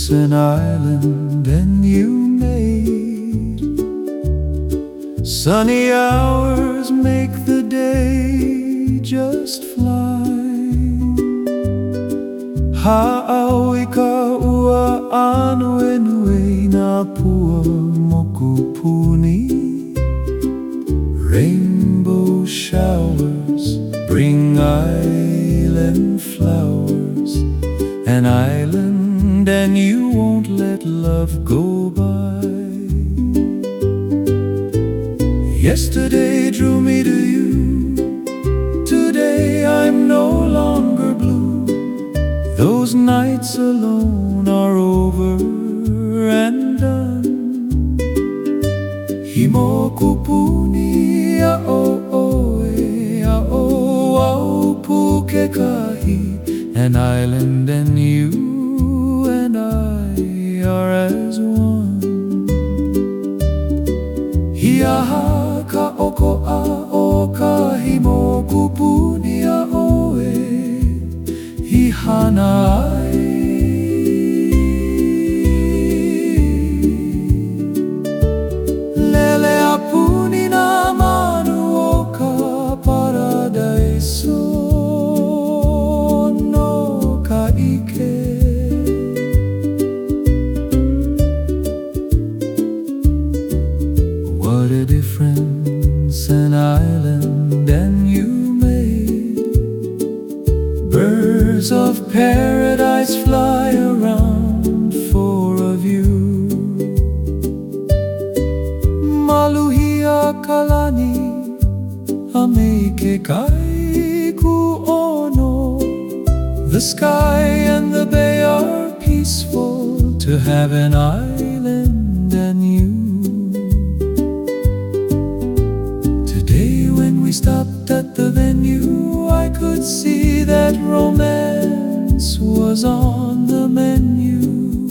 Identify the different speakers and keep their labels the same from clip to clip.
Speaker 1: an island and you made. Sunny hours make the day just fly. Ha'awi ka ua anuenue na pua mokupuni. Rainbow showers bring island flowers. An island and you won't let love go by. Yesterday drew me to you. Today I'm no longer blue. Those nights alone are over and done. Himokupuni a'o oe a'o a'o kahi. An island and you and I are as one. Hiaha ka oko a o ka himokupuni a'oe. Hihana ai. Lele apuni na manu o ka paradiso. What a difference an island and you made. Birds of paradise fly around for a view. Maluhia kalani ameke kai ku ono. The sky and the bay are peaceful to have an island and you. Today when we stopped at the venue, I could see that romance was on the menu.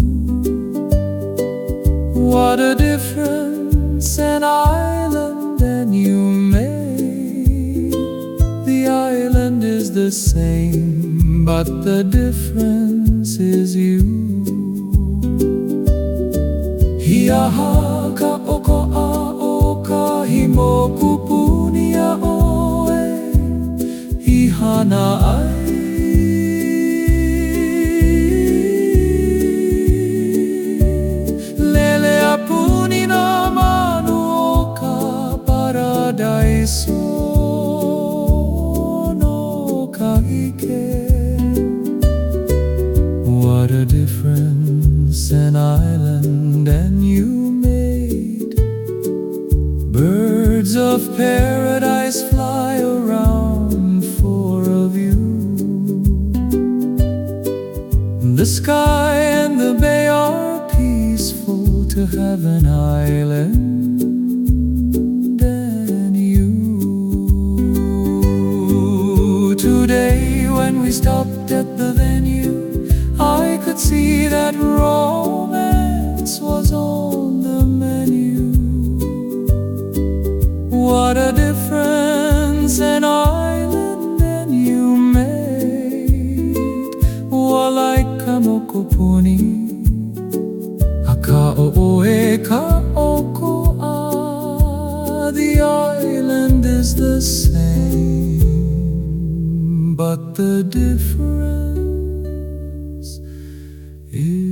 Speaker 1: What a difference an island and you made. The island is the same, but the difference is you. Hiaha ka oko a o ka himokupuni a'oe. Hihana ai. Lele apuni na manu o ka paradiso no ka ike. What a difference an island and you made. Birds of paradise fly around for a view. The sky and the bay are peaceful to have an island and you. Today when we stopped at the venue, I could see that romance was on the menu. What a difference an island and you made. Walai ka mokupuni aka o'oe ka oko a. The island is the same, but the difference is